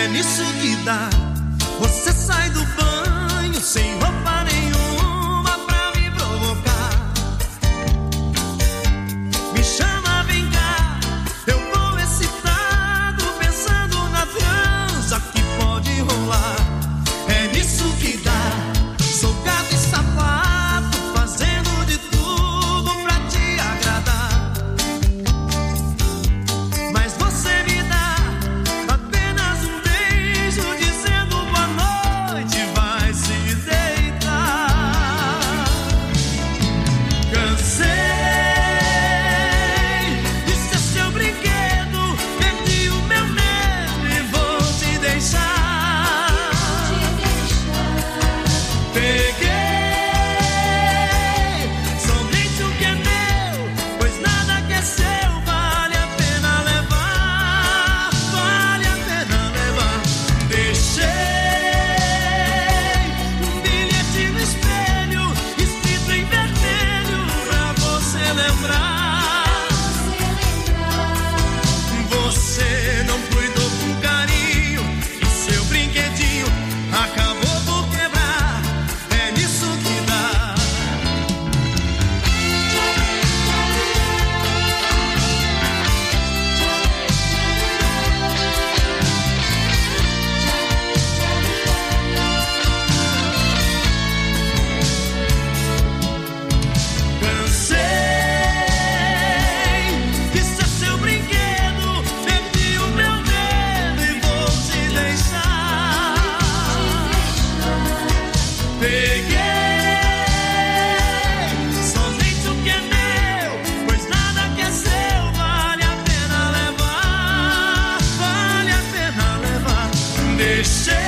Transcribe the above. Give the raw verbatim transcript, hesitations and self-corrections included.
É nisso que dá. Você sai do banho sem roupa nenhuma pra me provocar. Me chama, vem cá. Eu vou excitado, pensando na transa que pode rolar. É nisso que dá. Sou gato e sapato, fazendo de tudo pra te agradar. Mas você me dá apenas um beijo, dizendo boa noite, vai se deitar. Cansei de ser seu brinquedo, perdi o meu medo e vou te deixar. Peguei somente o que é meu, pois nada que é seu vale a pena levar, vale a pena levar. Deixei um bilhete no espelho, escrito em vermelho, pra você lembrar. Você não cuidou com carinho e seu brinquedinho acabou por quebrar. É nisso que dá. Cansei de ser seu brinquedo, perdi o meu medo e vou te deixar. Peguei somente o que é meu, pois nada que é seu vale a pena levar, vale a pena levar. Deixei